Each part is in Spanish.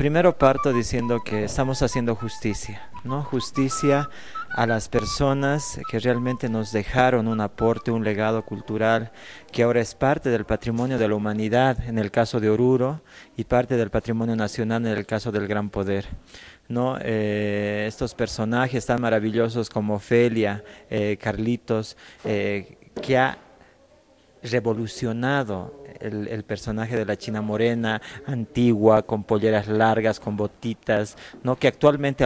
primero parto diciendo que estamos haciendo justicia, ¿no? Justicia a las personas que realmente nos dejaron un aporte, un legado cultural que ahora es parte del patrimonio de la humanidad en el caso de Oruro y parte del patrimonio nacional en el caso del Gran Poder. ¿No? Estos personajes tan maravillosos como Ofelia, Carlitos, que ha revolucionado el personaje de la China Morena, antigua, con polleras largas, con botitas, ¿no? Que actualmente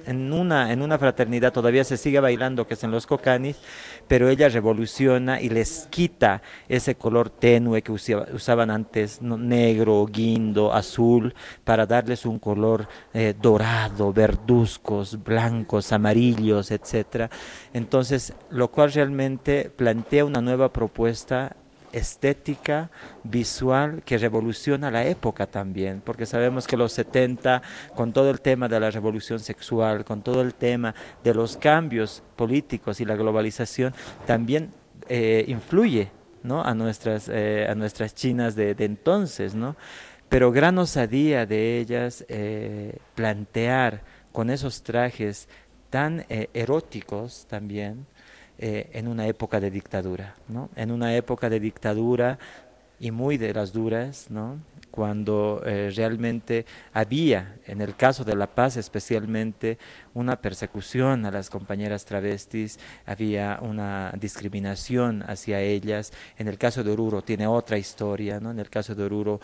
en una fraternidad todavía se sigue bailando, que es en los Cocanis, pero ella revoluciona y les quita ese color tenue que usaban antes, ¿no? Negro, guindo, azul, para darles un color dorado, verduzcos, blancos, amarillos, etcétera. Entonces, lo cual realmente plantea una nueva propuesta estética, visual, que revoluciona la época también, porque sabemos que los 70, con todo el tema de la revolución sexual, con todo el tema de los cambios políticos y la globalización, también influye, ¿no? A nuestras chinas de entonces, ¿no? Pero gran osadía de ellas plantear con esos trajes tan eróticos también, en una época de dictadura, ¿no? En una época de dictadura y muy de las duras, ¿no? Cuando realmente había, en el caso de La Paz especialmente, una persecución a las compañeras travestis, había una discriminación hacia ellas. En el caso de Oruro tiene otra historia, ¿no? En el caso de Oruro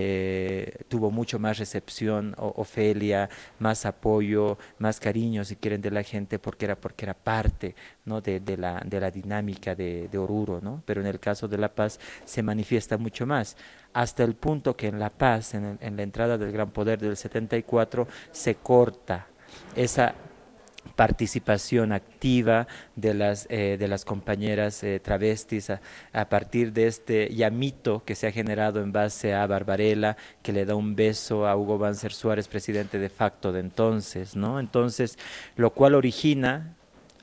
tuvo mucho más recepción, Ofelia, más apoyo, más cariño, si quieren, de la gente, porque era parte, ¿no? De la dinámica de Oruro, ¿no? Pero en el caso de La Paz se manifiesta mucho más, hasta el punto que en La Paz, en la entrada del Gran Poder del 74, se corta esa participación activa de las compañeras travestis a partir de este llamito que se ha generado en base a Barbarella, que le da un beso a Hugo Banzer Suárez, presidente de facto de entonces, ¿no? Entonces, lo cual origina,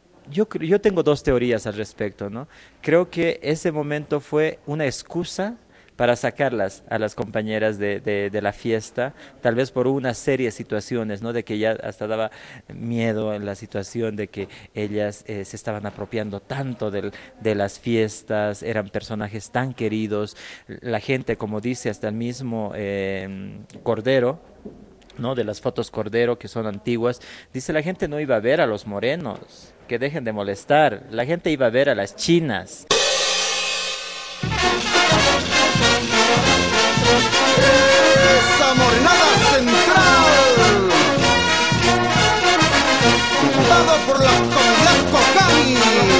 yo tengo dos teorías al respecto, ¿no? Creo que ese momento fue una excusa para sacarlas a las compañeras de la fiesta, tal vez por una serie de situaciones, ¿no? De que ya hasta daba miedo en la situación de que ellas se estaban apropiando tanto de las fiestas, eran personajes tan queridos, la gente, como dice hasta el mismo Cordero, ¿no? De las fotos Cordero que son antiguas, dice la gente no iba a ver a los morenos, que dejen de molestar, la gente iba a ver a las chinas. Esa morenada central, dado por la comunidad Cocani.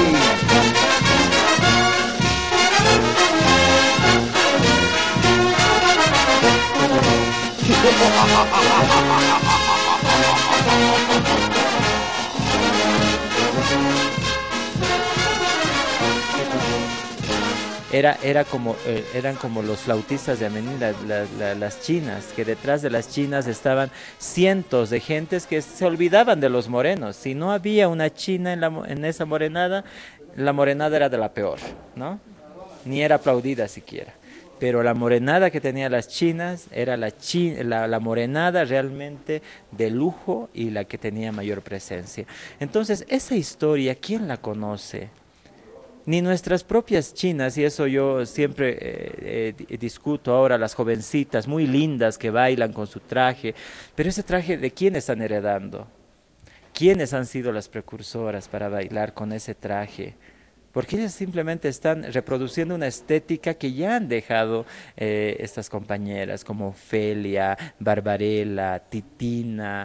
Era como, eran como los flautistas de Amení, las chinas, que detrás de las chinas estaban cientos de gentes que se olvidaban de los morenos. Si no había una china en esa morenada, la morenada era de la peor, ¿no? Ni era aplaudida siquiera. Pero la morenada que tenían las chinas era la morenada realmente de lujo y la que tenía mayor presencia. Entonces, esa historia, ¿quién la conoce? Ni nuestras propias chinas, y eso yo siempre discuto ahora, las jovencitas muy lindas que bailan con su traje, pero ese traje, ¿de quién están heredando? ¿Quiénes han sido las precursoras para bailar con ese traje? Porque ellas simplemente están reproduciendo una estética que ya han dejado estas compañeras como Ofelia, Barbarella, Titina,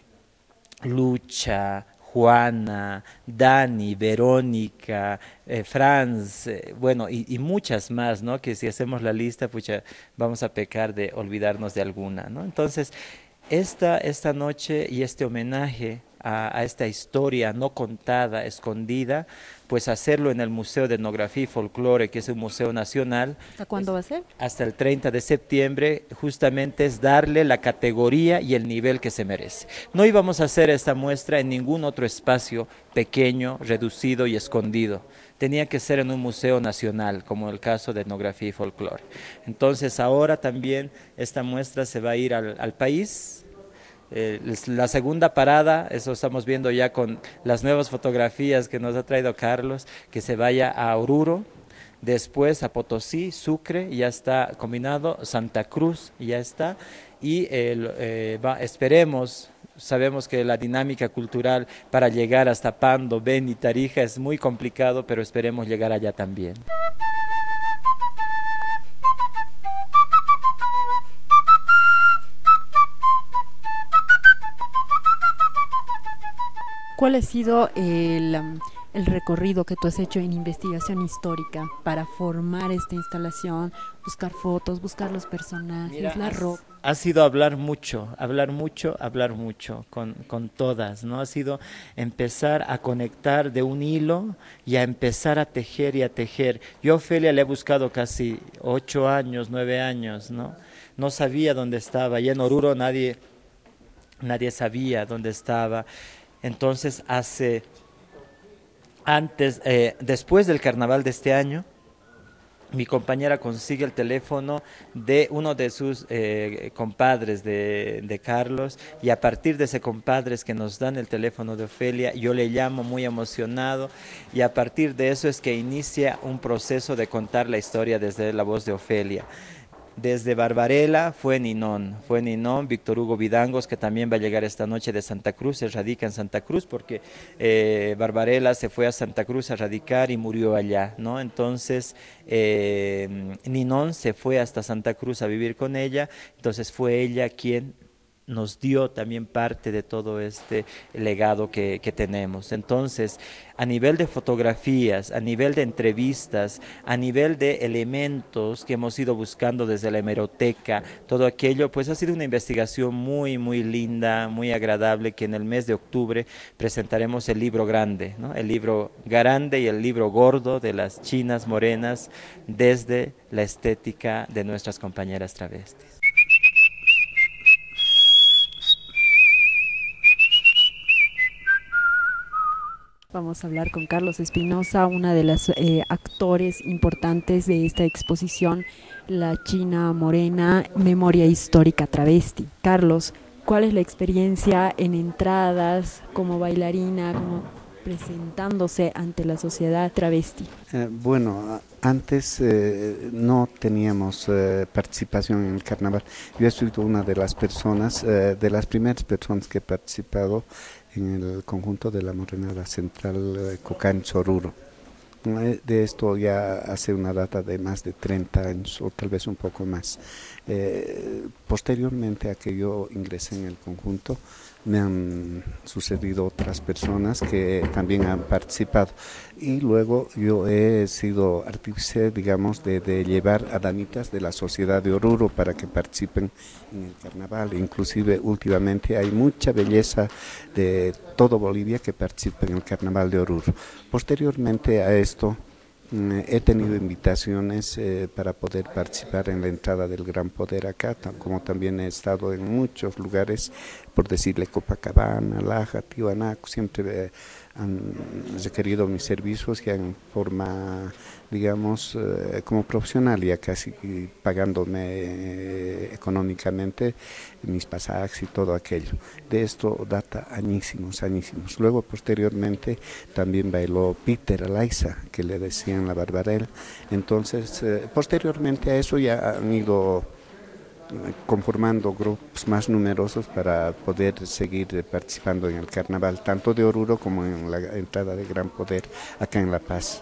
Lucha, Juana, Dani, Verónica, Franz, bueno, y muchas más, ¿no? Que si hacemos la lista, pucha, vamos a pecar de olvidarnos de alguna, ¿no? Entonces, esta noche y este homenaje a esta historia no contada, escondida, pues hacerlo en el Museo de Etnografía y Folclore, que es un museo nacional, ¿Hasta cuándo va a ser? hasta el 30 de septiembre, justamente es darle la categoría y el nivel que se merece. No íbamos a hacer esta muestra en ningún otro espacio pequeño, reducido y escondido. Tenía que ser en un museo nacional, como el caso de Etnografía y Folclore. Entonces ahora también esta muestra se va a ir al país, La segunda parada, eso estamos viendo ya con las nuevas fotografías que nos ha traído Carlos, que se vaya a Oruro, después a Potosí, Sucre, ya está combinado, Santa Cruz, ya está, y esperemos, sabemos que la dinámica cultural para llegar hasta Pando, Beni, Tarija es muy complicado, pero esperemos llegar allá también. ¿Cuál ha sido el recorrido que tú has hecho en investigación histórica para formar esta instalación, buscar fotos, buscar los personajes, Mira, la ropa? ha sido hablar mucho, hablar mucho, hablar mucho con todas, ¿no? Ha sido empezar a conectar de un hilo y a empezar a tejer y a tejer. Yo a Ofelia le he buscado casi 8 años, 9 años, ¿no? No sabía dónde estaba, y en Oruro nadie sabía dónde estaba. Entonces después del carnaval de este año, mi compañera consigue el teléfono de uno de sus compadres de Carlos, y a partir de ese compadre es que nos dan el teléfono de Ofelia, yo le llamo muy emocionado, y a partir de eso es que inicia un proceso de contar la historia desde la voz de Ofelia. Desde Barbarella fue Ninón, Víctor Hugo Vidangos, que también va a llegar esta noche de Santa Cruz, se radica en Santa Cruz porque Barbarella se fue a Santa Cruz a radicar y murió allá, ¿no? Entonces Ninón se fue hasta Santa Cruz a vivir con ella, entonces fue ella quien nos dio también parte de todo este legado que tenemos. Entonces, a nivel de fotografías, a nivel de entrevistas, a nivel de elementos que hemos ido buscando desde la hemeroteca, todo aquello, pues ha sido una investigación muy, muy linda, muy agradable, que en el mes de octubre presentaremos el libro grande, ¿no? El libro grande y el libro gordo de las chinas morenas desde la estética de nuestras compañeras travestis. Vamos a hablar con Carlos Espinosa, una de las actores importantes de esta exposición, La China Morena, Memoria Histórica Travesti. Carlos, ¿cuál es la experiencia en entradas, como bailarina, como presentándose ante la sociedad travesti? Bueno, antes no teníamos participación en el carnaval. Yo he sido una de las personas, de las primeras personas que he participado en el conjunto de la Morenada Central Cocán-Choruro. De esto ya hace una data de más de 30 años o tal vez un poco más. Posteriormente a que yo ingresé en el conjunto, me han sucedido otras personas que también han participado, y luego yo he sido artífice, digamos, de llevar a damitas de la sociedad de Oruro para que participen en el carnaval. Inclusive últimamente hay mucha belleza de todo Bolivia que participa en el carnaval de Oruro. Posteriormente a esto, he tenido invitaciones para poder participar en la entrada del Gran Poder acá, como también he estado en muchos lugares, por decirle Copacabana, Laja, Tiwanaku, siempre han requerido mis servicios ya en forma, digamos, como profesional, ya casi pagándome económicamente mis pasajes y todo aquello. De esto data añísimos, añísimos. Luego, posteriormente, también bailó Peter Alaiza, que le decían la Barbarella. Entonces, posteriormente a eso ya han ido conformando grupos más numerosos para poder seguir participando en el carnaval, tanto de Oruro como en la entrada de Gran Poder acá en La Paz.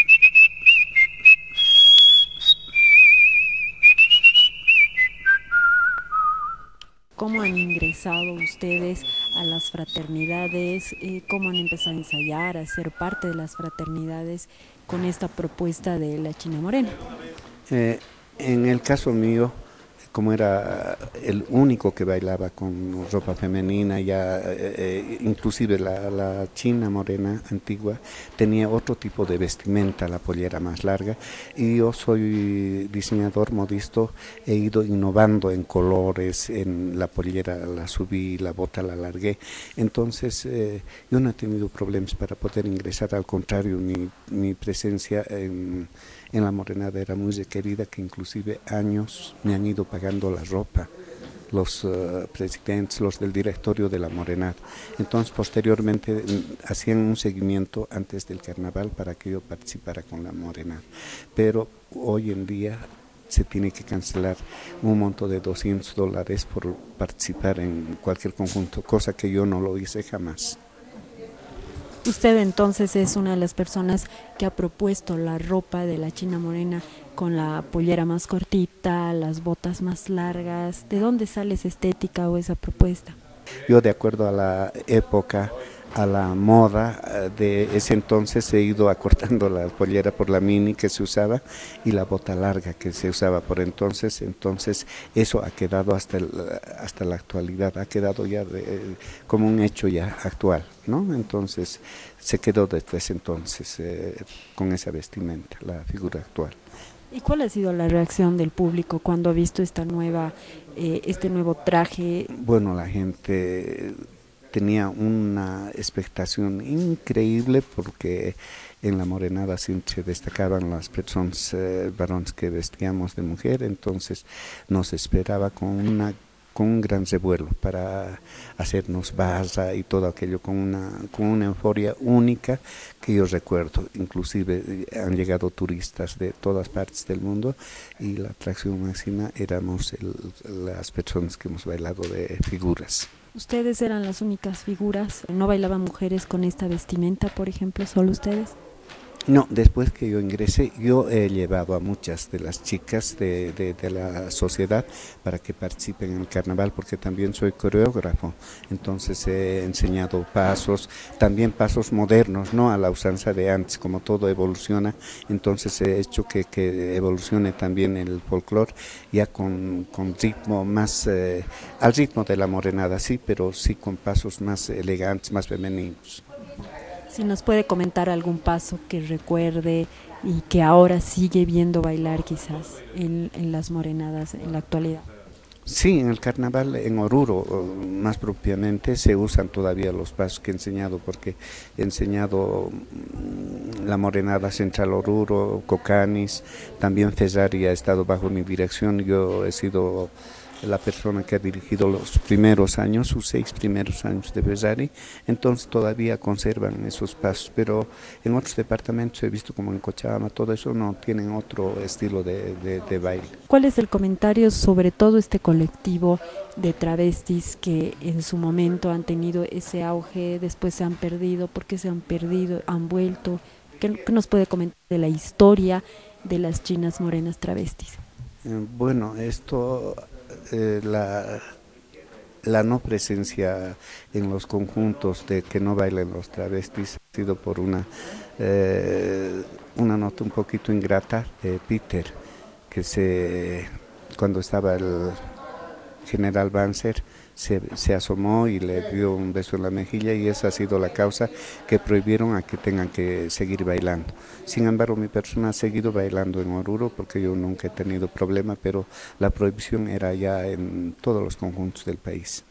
¿Cómo han ingresado ustedes a las fraternidades? ¿Cómo han empezado a ensayar, a ser parte de las fraternidades con esta propuesta de La China Morena? En el caso mío, como era el único que bailaba con ropa femenina, ya inclusive la china morena antigua tenía otro tipo de vestimenta, la pollera más larga, y yo soy diseñador modisto, he ido innovando en colores, en la pollera la subí, la bota la alargué, entonces yo no he tenido problemas para poder ingresar, al contrario, mi presencia en la morenada era muy requerida, que inclusive años me han ido pagando la ropa. los presidentes, los del directorio de la Morenada. Entonces, posteriormente hacían un seguimiento antes del carnaval para que yo participara con la Morenada. Pero hoy en día se tiene que cancelar un monto de $200 por participar en cualquier conjunto, cosa que yo no lo hice jamás. Usted entonces es una de las personas que ha propuesto la ropa de la China Morena con la pollera más cortita, las botas más largas. ¿De dónde sale esa estética o esa propuesta? Yo, de acuerdo a la época, a la moda de ese entonces, he ido acortando la pollera por la mini que se usaba y la bota larga que se usaba por entonces. Entonces eso ha quedado hasta la actualidad, ha quedado ya como un hecho ya actual, ¿no? Entonces se quedó desde ese entonces con esa vestimenta, la figura actual. ¿Y cuál ha sido la reacción del público cuando ha visto este nuevo traje? Bueno, la gente tenía una expectación increíble porque en la Morenada siempre destacaban las personas, varones que vestíamos de mujer, entonces nos esperaba con un gran revuelo para hacernos barra y todo aquello con una euforia única que yo recuerdo. Inclusive han llegado turistas de todas partes del mundo y la atracción máxima éramos las personas que hemos bailado de figuras. ¿Ustedes eran las únicas figuras? ¿No bailaban mujeres con esta vestimenta, por ejemplo, solo ustedes? No, después que yo ingresé, yo he llevado a muchas de las chicas de la sociedad para que participen en el carnaval, porque también soy coreógrafo, entonces he enseñado pasos, también pasos modernos, no a la usanza de antes, como todo evoluciona, entonces he hecho que evolucione también el folclore, ya con ritmo más, al ritmo de la morenada, sí, pero sí con pasos más elegantes, más femeninos. Si nos puede comentar algún paso que recuerde y que ahora sigue viendo bailar quizás en las morenadas en la actualidad. Sí, en el carnaval en Oruro, más propiamente, se usan todavía los pasos que he enseñado, porque he enseñado la Morenada Central Oruro, Cocanis, también Fesari ha estado bajo mi dirección. Yo he sido la persona que ha dirigido los primeros años, sus 6 primeros años de Fesari, entonces todavía conservan esos pasos, pero en otros departamentos he visto como en Cochabamba, todo eso no tienen otro estilo de baile. ¿Cuál es el comentario sobre todo este colectivo de travestis que en su momento han tenido ese auge, después se han perdido? ¿Por qué se han perdido? ¿Han vuelto? ¿Qué nos puede comentar de la historia de las chinas morenas travestis? Bueno, esto, la no presencia en los conjuntos de que no bailen los travestis ha sido por una nota un poquito ingrata de Peter, que cuando estaba el general Banzer se asomó y le dio un beso en la mejilla, y esa ha sido la causa que prohibieron a que tengan que seguir bailando. Sin embargo, mi persona ha seguido bailando en Oruro porque yo nunca he tenido problema, pero la prohibición era ya en todos los conjuntos del país.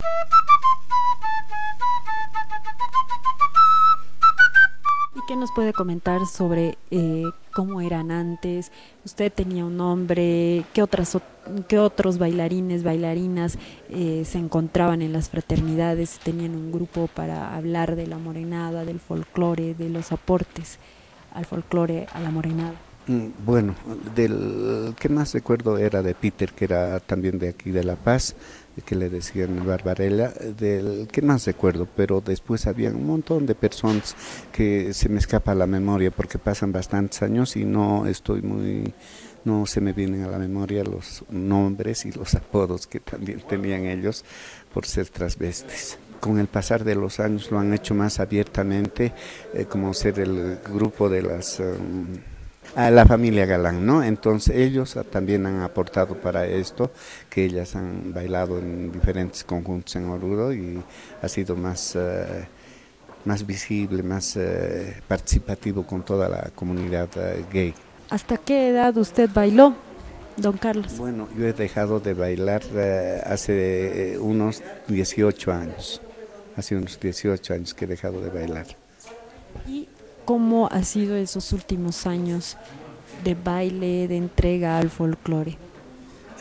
¿Y qué nos puede comentar sobre cómo eran antes? ¿Usted tenía un nombre? ¿Qué otros bailarines, bailarinas se encontraban en las fraternidades? ¿Tenían un grupo para hablar de la morenada, del folclore, de los aportes al folclore, a la morenada? Bueno, del que más recuerdo era de Peter, que era también de aquí de La Paz, que le decían Barbarella, del que más recuerdo, pero después había un montón de personas que se me escapa la memoria porque pasan bastantes años y no se me vienen a la memoria los nombres y los apodos que también tenían ellos por ser transvestis. Con el pasar de los años lo han hecho más abiertamente, como ser el grupo de a la familia Galán, ¿no? Entonces ellos también han aportado para esto, que ellas han bailado en diferentes conjuntos en Oruro y ha sido más visible, más participativo con toda la comunidad gay. ¿Hasta qué edad usted bailó, don Carlos? Bueno, yo he dejado de bailar hace unos 18 años, hace unos 18 años que he dejado de bailar. ¿Y cómo ha sido esos últimos años de baile, de entrega al folclore?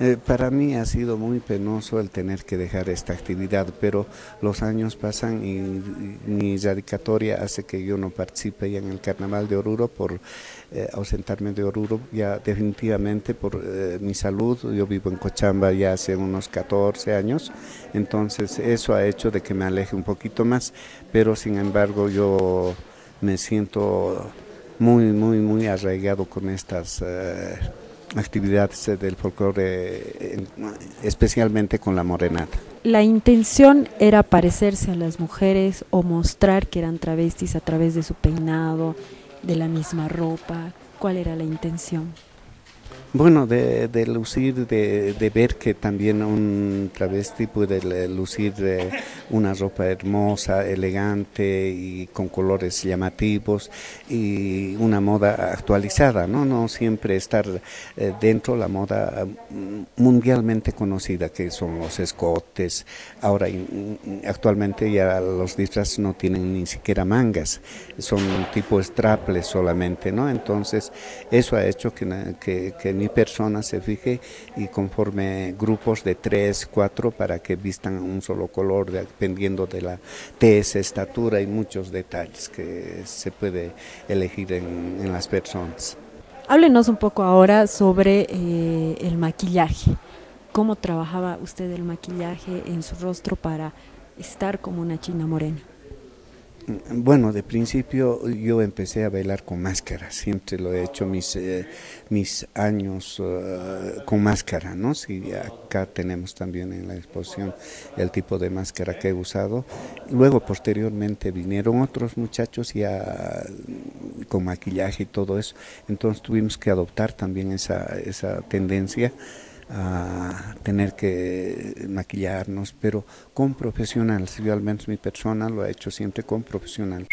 Para mí ha sido muy penoso el tener que dejar esta actividad, pero los años pasan y mi radicatoria hace que yo no participe ya en el Carnaval de Oruro por ausentarme de Oruro ya definitivamente por mi salud. Yo vivo en Cochabamba ya hace unos 14 años, entonces eso ha hecho de que me aleje un poquito más, pero sin embargo yo me siento muy arraigado con estas actividades del folclore, especialmente con la morenata. ¿La intención era parecerse a las mujeres o mostrar que eran travestis a través de su peinado, de la misma ropa? ¿Cuál era la intención? Bueno, de lucir, de ver que también un travesti puede lucir una ropa hermosa, elegante y con colores llamativos y una moda actualizada, ¿no? No siempre estar dentro de la moda mundialmente conocida que son los escotes. Ahora, actualmente ya los disfraces no tienen ni siquiera mangas, son tipo strapless solamente, ¿no? Entonces, eso ha hecho que mi persona se fije y conforme grupos de 3, 4 para que vistan un solo color dependiendo de la tez, estatura y muchos detalles que se puede elegir en las personas. Háblenos un poco ahora sobre el maquillaje. ¿Cómo trabajaba usted el maquillaje en su rostro para estar como una china morena? Bueno, de principio yo empecé a bailar con máscara, siempre lo he hecho mis años con máscara, ¿no? Sí, acá tenemos también en la exposición el tipo de máscara que he usado. Luego, posteriormente, vinieron otros muchachos ya con maquillaje y todo eso, entonces tuvimos que adoptar también esa tendencia a tener que maquillarnos, pero con profesionales. Yo al menos mi persona lo he hecho siempre con profesional.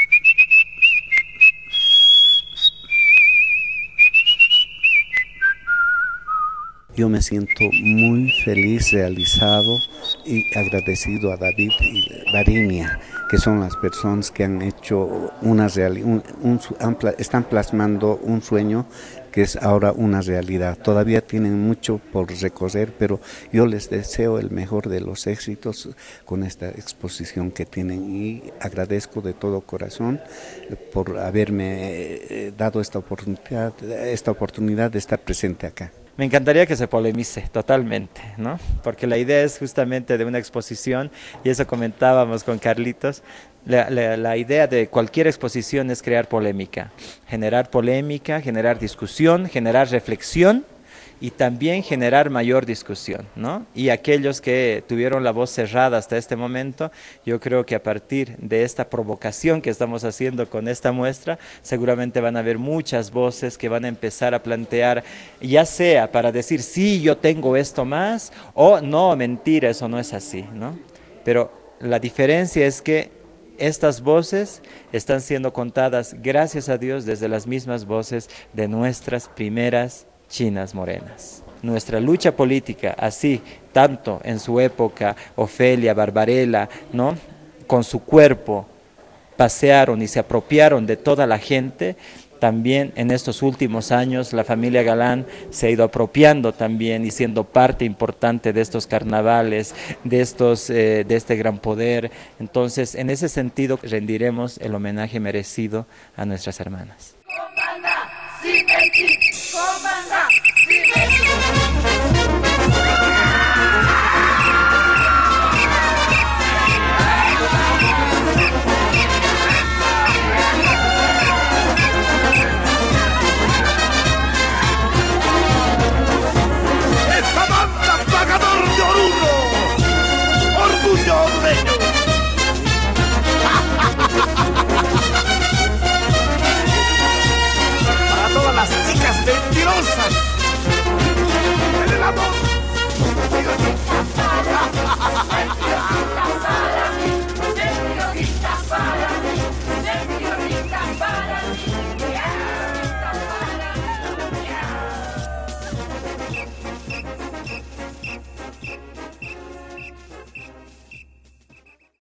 Yo me siento muy feliz, realizado y agradecido a David y Varinia, que son las personas que han hecho están plasmando un sueño que es ahora una realidad. Todavía tienen mucho por recorrer, pero yo les deseo el mejor de los éxitos con esta exposición que tienen y agradezco de todo corazón por haberme dado esta oportunidad de estar presente acá. Me encantaría que se polemice totalmente, ¿no? Porque la idea es justamente de una exposición, y eso comentábamos con Carlitos, la idea de cualquier exposición es crear polémica, generar discusión, generar reflexión y también generar mayor discusión, ¿no? Y aquellos que tuvieron la voz cerrada hasta este momento, yo creo que a partir de esta provocación que estamos haciendo con esta muestra, seguramente van a haber muchas voces que van a empezar a plantear, ya sea para decir, sí, yo tengo esto más, o no, mentira, eso no es así, ¿no? Pero la diferencia es que estas voces están siendo contadas, gracias a Dios, desde las mismas voces de nuestras primeras chinas morenas. Nuestra lucha política, así, tanto en su época, Ofelia, Barbarella, ¿no? Con su cuerpo pasearon y se apropiaron de toda la gente, también en estos últimos años la familia Galán se ha ido apropiando también y siendo parte importante de estos carnavales, de este gran poder. Entonces, en ese sentido, rendiremos el homenaje merecido a nuestras hermanas.